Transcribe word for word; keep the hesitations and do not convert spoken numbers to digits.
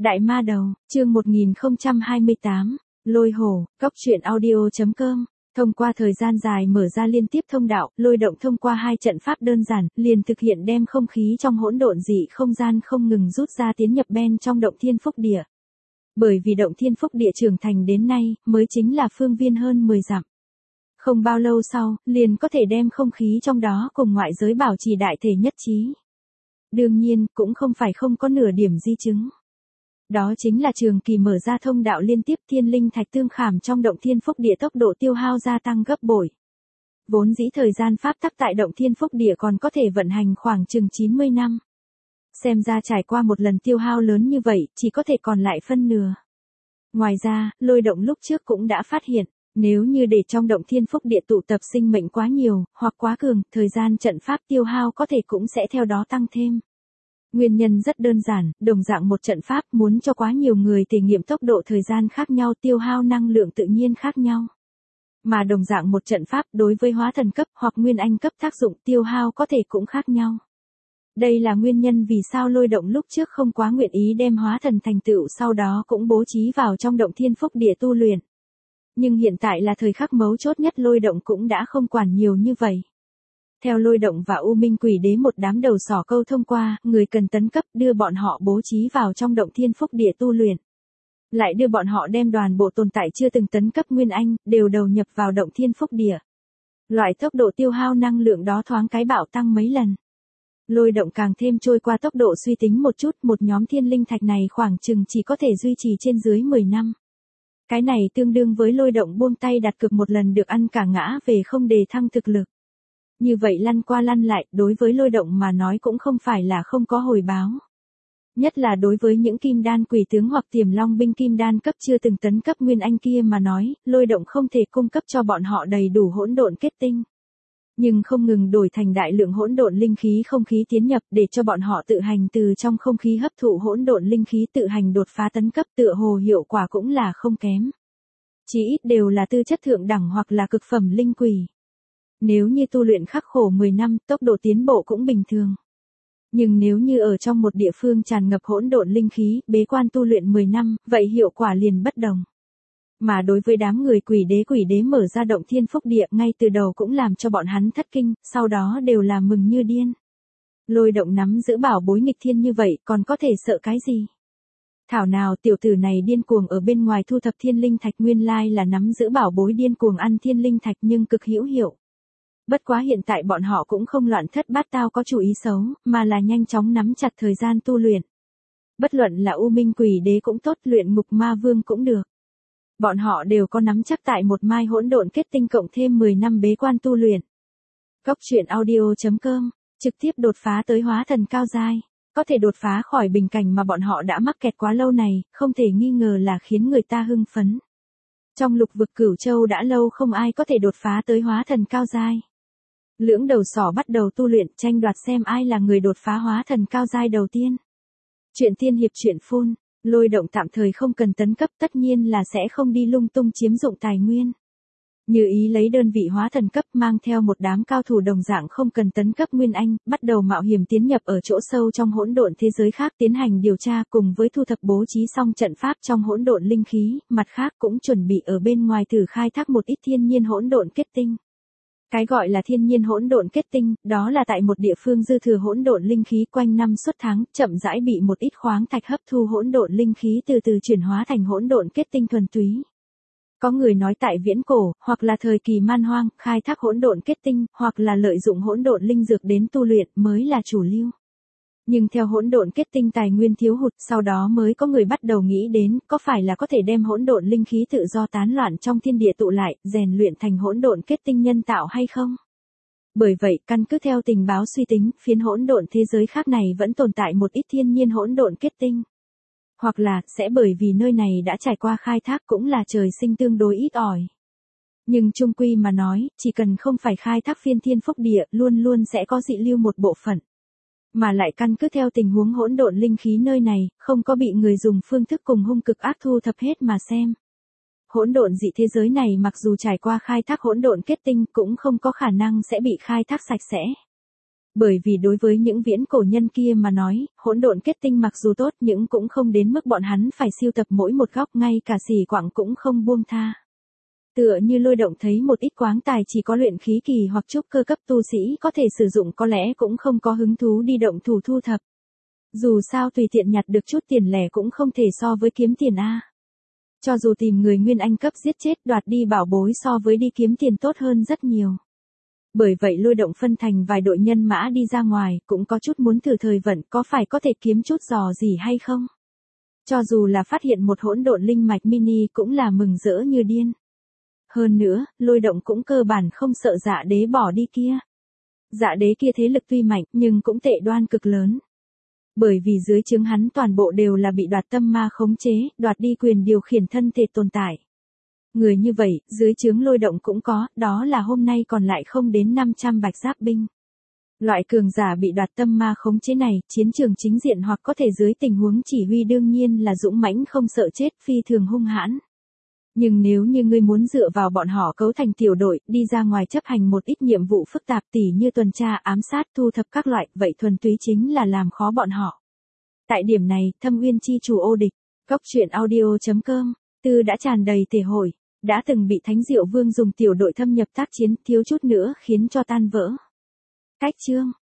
Đại ma đầu, chương một nghìn không trăm hai mươi tám, Lôi hổ, cóc truyện audio chấm com. Thông qua thời gian dài mở ra liên tiếp thông đạo, Lôi Động thông qua hai trận pháp đơn giản, liền thực hiện đem không khí trong hỗn độn dị không gian không ngừng rút ra tiến nhập bên trong động thiên phúc địa. Bởi vì động thiên phúc địa trưởng thành đến nay, mới chính là phương viên hơn mười dặm. Không bao lâu sau, liền có thể đem không khí trong đó cùng ngoại giới bảo trì đại thể nhất trí. Đương nhiên, cũng không phải không có nửa điểm di chứng. Đó chính là trường kỳ mở ra thông đạo liên tiếp thiên linh thạch tương khảm trong động thiên phúc địa tốc độ tiêu hao gia tăng gấp bội. Vốn dĩ thời gian pháp tắc tại động thiên phúc địa còn có thể vận hành khoảng chừng chín mươi năm. Xem ra trải qua một lần tiêu hao lớn như vậy, chỉ có thể còn lại phân nửa. Ngoài ra, Lôi Động lúc trước cũng đã phát hiện, nếu như để trong động thiên phúc địa tụ tập sinh mệnh quá nhiều, hoặc quá cường, thời gian trận pháp tiêu hao có thể cũng sẽ theo đó tăng thêm. Nguyên nhân rất đơn giản, đồng dạng một trận pháp muốn cho quá nhiều người thể nghiệm tốc độ thời gian khác nhau tiêu hao năng lượng tự nhiên khác nhau. Mà đồng dạng một trận pháp đối với hóa thần cấp hoặc nguyên anh cấp tác dụng tiêu hao có thể cũng khác nhau. Đây là nguyên nhân vì sao Lôi Động lúc trước không quá nguyện ý đem hóa thần thành tựu sau đó cũng bố trí vào trong động thiên phúc địa tu luyện. Nhưng hiện tại là thời khắc mấu chốt nhất, Lôi Động cũng đã không quản nhiều như vậy. Theo Lôi Động và U Minh Quỷ Đế một đám đầu sỏ câu thông qua, người cần tấn cấp đưa bọn họ bố trí vào trong động thiên phúc địa tu luyện. Lại đưa bọn họ đem đoàn bộ tồn tại chưa từng tấn cấp nguyên anh, đều đầu nhập vào động thiên phúc địa. Loại tốc độ tiêu hao năng lượng đó thoáng cái bạo tăng mấy lần. Lôi Động càng thêm trôi qua tốc độ suy tính một chút, một nhóm thiên linh thạch này khoảng chừng chỉ có thể duy trì trên dưới mười năm. Cái này tương đương với Lôi Động buông tay đặt cược một lần được ăn cả ngã về không đề thăng thực lực. Như vậy lăn qua lăn lại, đối với Lôi Động mà nói cũng không phải là không có hồi báo. Nhất là đối với những kim đan quỷ tướng hoặc tiềm long binh kim đan cấp chưa từng tấn cấp nguyên anh kia mà nói, Lôi Động không thể cung cấp cho bọn họ đầy đủ hỗn độn kết tinh. Nhưng không ngừng đổi thành đại lượng hỗn độn linh khí không khí tiến nhập để cho bọn họ tự hành từ trong không khí hấp thụ hỗn độn linh khí tự hành đột phá tấn cấp tựa hồ hiệu quả cũng là không kém. Chỉ ít đều là tư chất thượng đẳng hoặc là cực phẩm linh quỷ. Nếu như tu luyện khắc khổ mười năm, tốc độ tiến bộ cũng bình thường. Nhưng nếu như ở trong một địa phương tràn ngập hỗn độn linh khí, bế quan tu luyện mười năm, vậy hiệu quả liền bất đồng. Mà đối với đám người quỷ đế quỷ đế mở ra động thiên phúc địa ngay từ đầu cũng làm cho bọn hắn thất kinh, sau đó đều là mừng như điên. Lôi Động nắm giữ bảo bối nghịch thiên như vậy, còn có thể sợ cái gì? Thảo nào tiểu tử này điên cuồng ở bên ngoài thu thập thiên linh thạch, nguyên lai là nắm giữ bảo bối điên cuồng ăn thiên linh thạch nhưng cực hữu hiệu. Bất quá hiện tại bọn họ cũng không loạn thất bát tao có chủ ý xấu, mà là nhanh chóng nắm chặt thời gian tu luyện. Bất luận là U Minh Quỷ Đế cũng tốt, luyện ngục ma vương cũng được. Bọn họ đều có nắm chắc tại một mai hỗn độn kết tinh cộng thêm mười năm bế quan tu luyện. Cóc truyện audio chấm com, trực tiếp đột phá tới hóa thần cao giai. Có thể đột phá khỏi bình cảnh mà bọn họ đã mắc kẹt quá lâu này, không thể nghi ngờ là khiến người ta hưng phấn. Trong lục vực Cửu Châu đã lâu không ai có thể đột phá tới hóa thần cao giai. Lưỡng đầu sỏ bắt đầu tu luyện, tranh đoạt xem ai là người đột phá hóa thần cao giai đầu tiên. Chuyện tiên hiệp truyện phun, Lôi Động tạm thời không cần tấn cấp, tất nhiên là sẽ không đi lung tung chiếm dụng tài nguyên. Như ý lấy đơn vị hóa thần cấp mang theo một đám cao thủ đồng dạng không cần tấn cấp nguyên anh, bắt đầu mạo hiểm tiến nhập ở chỗ sâu trong hỗn độn thế giới khác tiến hành điều tra cùng với thu thập bố trí xong trận pháp trong hỗn độn linh khí, mặt khác cũng chuẩn bị ở bên ngoài thử khai thác một ít thiên nhiên hỗn độn kết tinh. Cái gọi là thiên nhiên hỗn độn kết tinh, đó là tại một địa phương dư thừa hỗn độn linh khí quanh năm suốt tháng, chậm rãi bị một ít khoáng thạch hấp thu hỗn độn linh khí từ từ chuyển hóa thành hỗn độn kết tinh thuần túy. Có người nói tại viễn cổ, hoặc là thời kỳ man hoang, khai thác hỗn độn kết tinh, hoặc là lợi dụng hỗn độn linh dược đến tu luyện mới là chủ lưu. Nhưng theo hỗn độn kết tinh tài nguyên thiếu hụt, sau đó mới có người bắt đầu nghĩ đến, có phải là có thể đem hỗn độn linh khí tự do tán loạn trong thiên địa tụ lại, rèn luyện thành hỗn độn kết tinh nhân tạo hay không? Bởi vậy, căn cứ theo tình báo suy tính, phiến hỗn độn thế giới khác này vẫn tồn tại một ít thiên nhiên hỗn độn kết tinh. Hoặc là, sẽ bởi vì nơi này đã trải qua khai thác cũng là trời sinh tương đối ít ỏi. Nhưng chung quy mà nói, chỉ cần không phải khai thác phiên thiên phúc địa, luôn luôn sẽ có dị lưu một bộ phận. Mà lại căn cứ theo tình huống hỗn độn linh khí nơi này, không có bị người dùng phương thức cùng hung cực ác thu thập hết mà xem. Hỗn độn dị thế giới này mặc dù trải qua khai thác hỗn độn kết tinh cũng không có khả năng sẽ bị khai thác sạch sẽ. Bởi vì đối với những viễn cổ nhân kia mà nói, hỗn độn kết tinh mặc dù tốt nhưng cũng không đến mức bọn hắn phải siêu tập mỗi một góc, ngay cả xỉ quặng cũng không buông tha. Tựa như Lôi Động thấy một ít quáng tài chỉ có luyện khí kỳ hoặc trúc cơ cấp tu sĩ có thể sử dụng có lẽ cũng không có hứng thú đi động thủ thu thập. Dù sao tùy tiện nhặt được chút tiền lẻ cũng không thể so với kiếm tiền a. Cho dù tìm người nguyên anh cấp giết chết đoạt đi bảo bối so với đi kiếm tiền tốt hơn rất nhiều. Bởi vậy Lôi Động phân thành vài đội nhân mã đi ra ngoài, cũng có chút muốn thử thời vận có phải có thể kiếm chút giò gì hay không. Cho dù là phát hiện một hỗn độn linh mạch mini cũng là mừng rỡ như điên. Hơn nữa, Lôi Động cũng cơ bản không sợ Dạ Đế bỏ đi kia. Dạ Đế kia thế lực tuy mạnh nhưng cũng tệ đoan cực lớn. Bởi vì dưới trướng hắn toàn bộ đều là bị đoạt tâm ma khống chế, đoạt đi quyền điều khiển thân thể tồn tại. Người như vậy, dưới trướng Lôi Động cũng có, đó là hôm nay còn lại không đến năm trăm bạch giáp binh. Loại cường giả bị đoạt tâm ma khống chế này, chiến trường chính diện hoặc có thể dưới tình huống chỉ huy đương nhiên là dũng mãnh không sợ chết, phi thường hung hãn. Nhưng nếu như ngươi muốn dựa vào bọn họ cấu thành tiểu đội, đi ra ngoài chấp hành một ít nhiệm vụ phức tạp tỉ như tuần tra, ám sát, thu thập các loại, vậy thuần túy chính là làm khó bọn họ. Tại điểm này, Thâm Uyên chi chủ ô địch, cốc truyện audio chấm com, tư đã tràn đầy thể hội, đã từng bị Thánh Diệu Vương dùng tiểu đội thâm nhập tác chiến, thiếu chút nữa khiến cho tan vỡ. Cách chương